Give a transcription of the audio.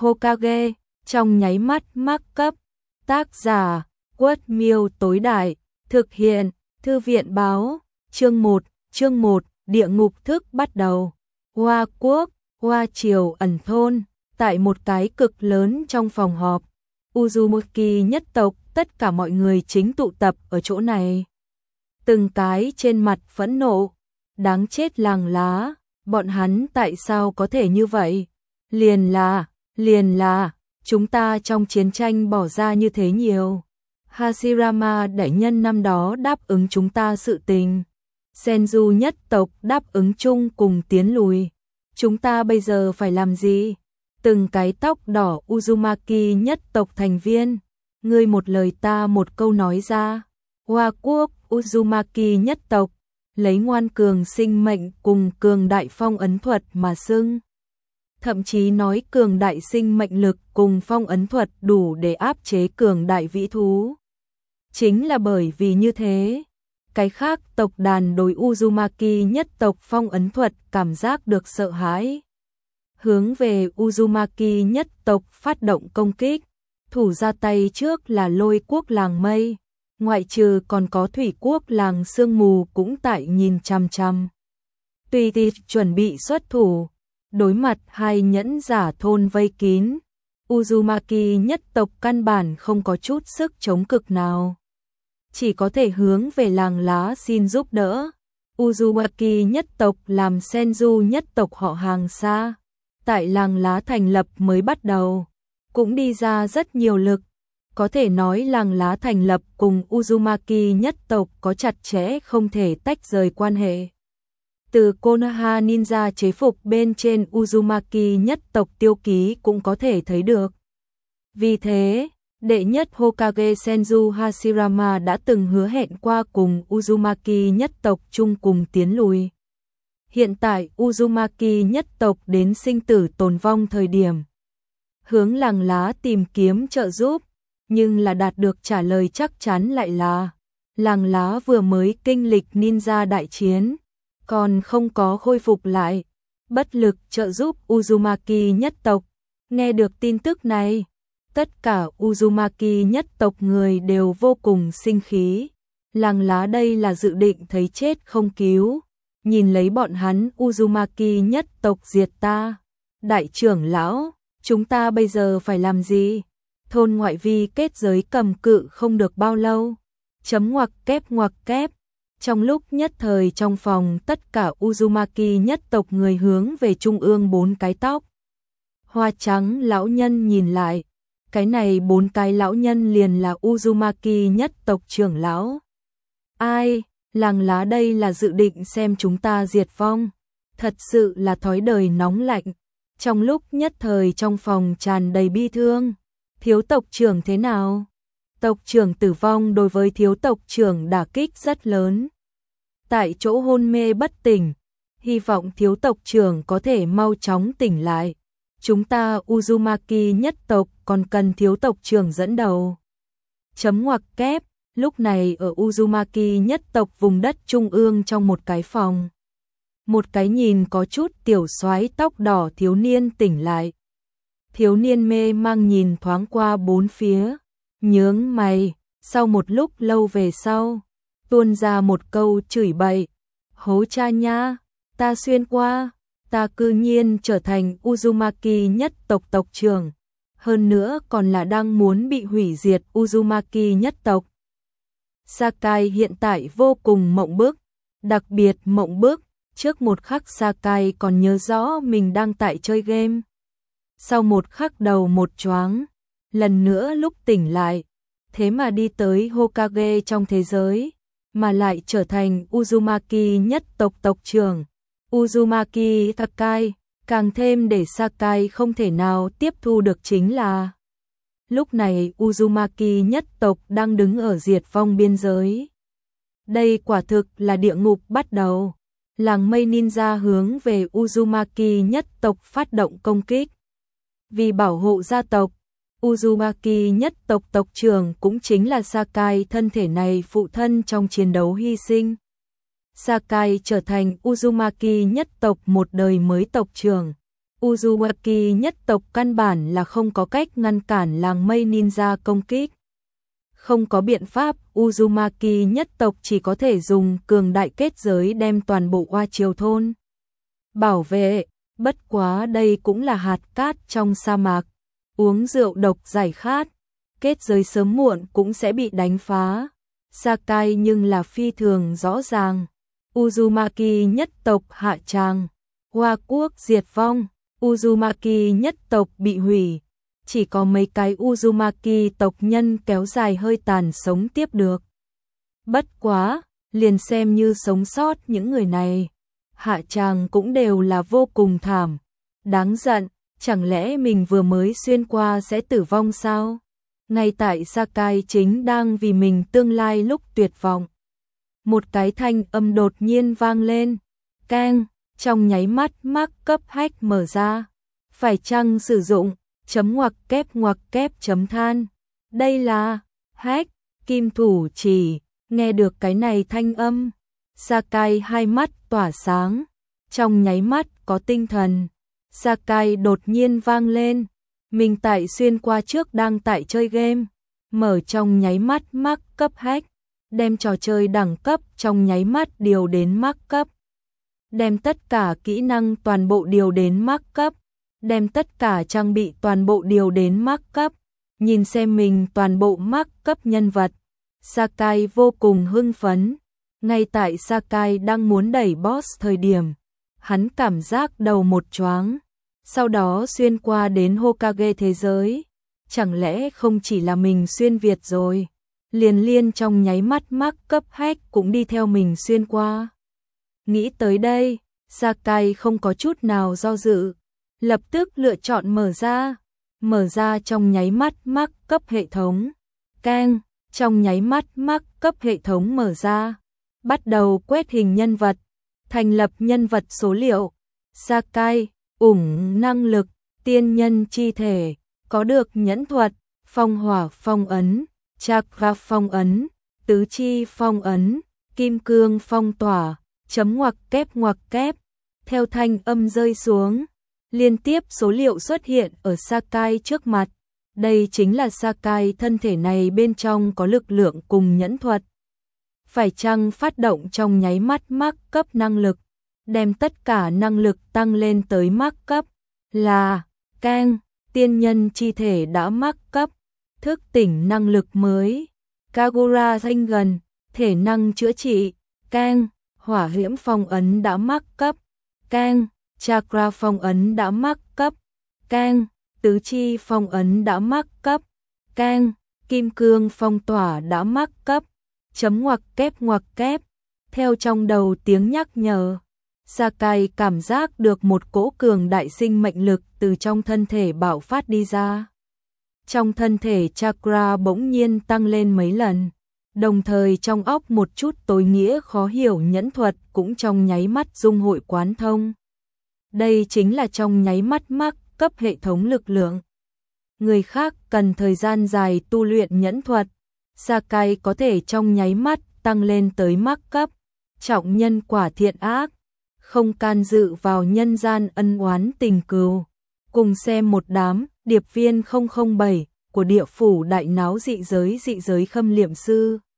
Hokage, trong nháy mắt mắc cấp. Tác giả, Quất Miêu tối đại, thực hiện, Thư viện báo, chương 1, địa ngục thức bắt đầu. Hoa quốc, Hoa triều ẩn thôn, tại một cái cực lớn trong phòng họp. Uzumaki nhất tộc, tất cả mọi người chính tụ tập ở chỗ này. Từng cái trên mặt phẫn nộ, đáng chết làng lá, bọn hắn tại sao có thể như vậy? Liền là, chúng ta trong chiến tranh bỏ ra như thế nhiều. Hashirama đại nhân năm đó đáp ứng chúng ta sự tình. Senju nhất tộc đáp ứng chung cùng tiến lùi. Chúng ta bây giờ phải làm gì? Từng cái tóc đỏ Uzumaki nhất tộc thành viên, ngươi một lời ta một câu nói ra. Hoa quốc Uzumaki nhất tộc, lấy ngoan cường sinh mệnh cùng cường đại phong ấn thuật mà xưng. Thậm chí nói cường đại sinh mệnh lực cùng phong ấn thuật đủ để áp chế cường đại vĩ thú. Chính là bởi vì như thế, cái khác tộc đàn đối Uzumaki nhất tộc phong ấn thuật cảm giác được sợ hãi. Hướng về Uzumaki nhất tộc phát động công kích, thủ ra tay trước là Lôi quốc làng mây, ngoại trừ còn có Thủy quốc làng sương mù cũng tại nhìn chằm chằm. Tùy tiệc chuẩn bị xuất thủ, đối mặt hai nhẫn giả thôn vây kín, Uzumaki nhất tộc căn bản không có chút sức chống cực nào. Chỉ có thể hướng về làng lá xin giúp đỡ. Uzumaki nhất tộc làm Senju nhất tộc họ hàng xa. Tại làng lá thành lập mới bắt đầu, cũng đi ra rất nhiều lực. Có thể nói làng lá thành lập cùng Uzumaki nhất tộc có chặt chẽ không thể tách rời quan hệ. Từ Konoha Ninja chế phục bên trên Uzumaki nhất tộc tiêu ký cũng có thể thấy được. Vì thế, đệ nhất Hokage Senju Hashirama đã từng hứa hẹn qua cùng Uzumaki nhất tộc chung cùng tiến lùi. Hiện tại Uzumaki nhất tộc đến sinh tử tồn vong thời điểm. Hướng làng lá tìm kiếm trợ giúp, nhưng là đạt được trả lời chắc chắn lại là làng lá vừa mới kinh lịch ninja đại chiến, còn không có khôi phục lại, bất lực trợ giúp Uzumaki nhất tộc. Nghe được tin tức này, tất cả Uzumaki nhất tộc người đều vô cùng sinh khí. Làng lá đây là dự định thấy chết không cứu. Nhìn lấy bọn hắn Uzumaki nhất tộc diệt ta. Đại trưởng lão, chúng ta bây giờ phải làm gì? Thôn ngoại vi kết giới cầm cự không được bao lâu. Ngoặc kép. Trong lúc nhất thời trong phòng tất cả Uzumaki nhất tộc người hướng về trung ương bốn cái tóc. Hoa trắng lão nhân nhìn lại. Cái này bốn cái lão nhân liền là Uzumaki nhất tộc trưởng lão. Ai? Làng lá đây là dự định xem chúng ta diệt vong. Thật sự là thói đời nóng lạnh. Trong lúc nhất thời trong phòng tràn đầy bi thương. Thiếu tộc trưởng thế nào? Tộc trưởng tử vong đối với thiếu tộc trưởng đả kích rất lớn. Tại chỗ hôn mê bất tỉnh. Hy vọng thiếu tộc trưởng có thể mau chóng tỉnh lại. Chúng ta Uzumaki nhất tộc còn cần thiếu tộc trưởng dẫn đầu. Ngoặc kép. Lúc này ở Uzumaki nhất tộc vùng đất trung ương trong một cái phòng. Một cái nhìn có chút tiểu soái tóc đỏ thiếu niên tỉnh lại. Thiếu niên mê mang nhìn thoáng qua bốn phía, nhướng mày, sau một lúc lâu về sau, tuôn ra một câu chửi bậy. Hố cha nha, ta xuyên qua, ta cư nhiên trở thành Uzumaki nhất tộc tộc trưởng. Hơn nữa còn là đang muốn bị hủy diệt Uzumaki nhất tộc. Sakai hiện tại vô cùng mộng bức, đặc biệt mộng bức, trước một khắc Sakai còn nhớ rõ mình đang tại chơi game. Sau một khắc đầu một choáng, lần nữa lúc tỉnh lại, thế mà đi tới Hokage trong thế giới, mà lại trở thành Uzumaki nhất tộc tộc trưởng. Uzumaki Sakai, càng thêm để Sakai không thể nào tiếp thu được chính là lúc này Uzumaki nhất tộc đang đứng ở diệt vong biên giới. Đây quả thực là địa ngục bắt đầu. Làng mây ninja hướng về Uzumaki nhất tộc phát động công kích. Vì bảo hộ gia tộc, Uzumaki nhất tộc tộc trưởng cũng chính là Sakai thân thể này phụ thân trong chiến đấu hy sinh. Sakai trở thành Uzumaki nhất tộc một đời mới tộc trưởng. Uzumaki nhất tộc căn bản là không có cách ngăn cản làng mây ninja công kích. Không có biện pháp, Uzumaki nhất tộc chỉ có thể dùng cường đại kết giới đem toàn bộ Oa Triều thôn bảo vệ, bất quá đây cũng là hạt cát trong sa mạc, uống rượu độc giải khát, kết giới sớm muộn cũng sẽ bị đánh phá. Sakai nhưng là phi thường rõ ràng, Uzumaki nhất tộc hạ tràng, Hoa quốc diệt vong, Uzumaki nhất tộc bị hủy, chỉ có mấy cái Uzumaki tộc nhân kéo dài hơi tàn sống tiếp được. Bất quá, liền xem như sống sót những người này, hạ tràng cũng đều là vô cùng thảm, đáng giận, chẳng lẽ mình vừa mới xuyên qua sẽ tử vong sao? Ngay tại Sakai chính đang vì mình tương lai lúc tuyệt vọng. Một cái thanh âm đột nhiên vang lên, keng, trong nháy mắt mác cấp hack mở ra, phải chăng sử dụng, ngoặc kép chấm than, đây là, hack, kim thủ chỉ, nghe được cái này thanh âm, Sakai hai mắt tỏa sáng, trong nháy mắt có tinh thần, Sakai đột nhiên vang lên, mình tại xuyên qua trước đang tại chơi game, mở trong nháy mắt mác cấp hack, đem trò chơi đẳng cấp trong nháy mắt điều đến mác cấp, đem tất cả kỹ năng toàn bộ điều đến mác cấp, đem tất cả trang bị toàn bộ điều đến mác cấp, nhìn xem mình toàn bộ mác cấp nhân vật. Sakai vô cùng hưng phấn, ngay tại Sakai đang muốn đẩy boss thời điểm, hắn cảm giác đầu một choáng, sau đó xuyên qua đến Hokage thế giới, chẳng lẽ không chỉ là mình xuyên Việt rồi, liền trong nháy mắt mác cấp hack cũng đi theo mình xuyên qua. Nghĩ tới đây, Sakai không có chút nào do dự, lập tức lựa chọn mở ra trong nháy mắt mác cấp hệ thống, keng, trong nháy mắt mác cấp hệ thống mở ra, bắt đầu quét hình nhân vật, thành lập nhân vật số liệu, Sakai, ủng năng lực, tiên nhân chi thể, có được nhẫn thuật, phong hỏa phong ấn, chakra phong ấn, tứ chi phong ấn, kim cương phong tỏa, ngoặc kép, theo thanh âm rơi xuống, liên tiếp số liệu xuất hiện ở Sakai trước mặt, đây chính là Sakai thân thể này bên trong có lực lượng cùng nhẫn thuật. Phải chăng phát động trong nháy mắt mác cấp năng lực, đem tất cả năng lực tăng lên tới mác cấp, là, keng, tiên nhân chi thể đã mác cấp, thức tỉnh năng lực mới, Kagura thanh gần, thể năng chữa trị, keng, hỏa diễm phong ấn đã mác cấp, keng, chakra phong ấn đã mác cấp, keng, tứ chi phong ấn đã mác cấp, keng, kim cương phong tỏa đã mác cấp, ngoặc kép, theo trong đầu tiếng nhắc nhở. Sakai cảm giác được một cỗ cường đại sinh mệnh lực từ trong thân thể bạo phát đi ra. Trong thân thể chakra bỗng nhiên tăng lên mấy lần, đồng thời trong óc một chút tối nghĩa khó hiểu nhẫn thuật cũng trong nháy mắt dung hội quán thông. Đây chính là trong nháy mắt mác cấp hệ thống lực lượng. Người khác cần thời gian dài tu luyện nhẫn thuật, Sakai có thể trong nháy mắt tăng lên tới mác cấp, trọng nhân quả thiện ác, không can dự vào nhân gian ân oán tình cừu. Cùng xem một đám điệp viên 007 của địa phủ đại náo dị giới khâm liệm sư.